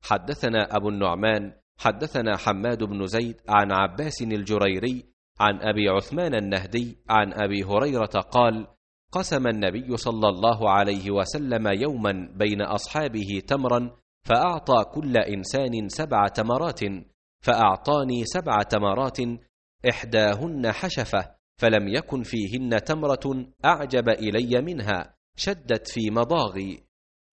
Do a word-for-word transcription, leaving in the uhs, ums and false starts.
حدثنا أبو النعمان حدثنا حماد بن زيد عن عباس الجريري عن أبي عثمان النهدي عن أبي هريرة قال: قسم النبي صلى الله عليه وسلم يوما بين أصحابه تمرا فأعطى كل إنسان سبع تمرات، فأعطاني سبع تمرات إحداهن حشفة، فلم يكن فيهن تمرة أعجب إلي منها، شدت في مضاغي.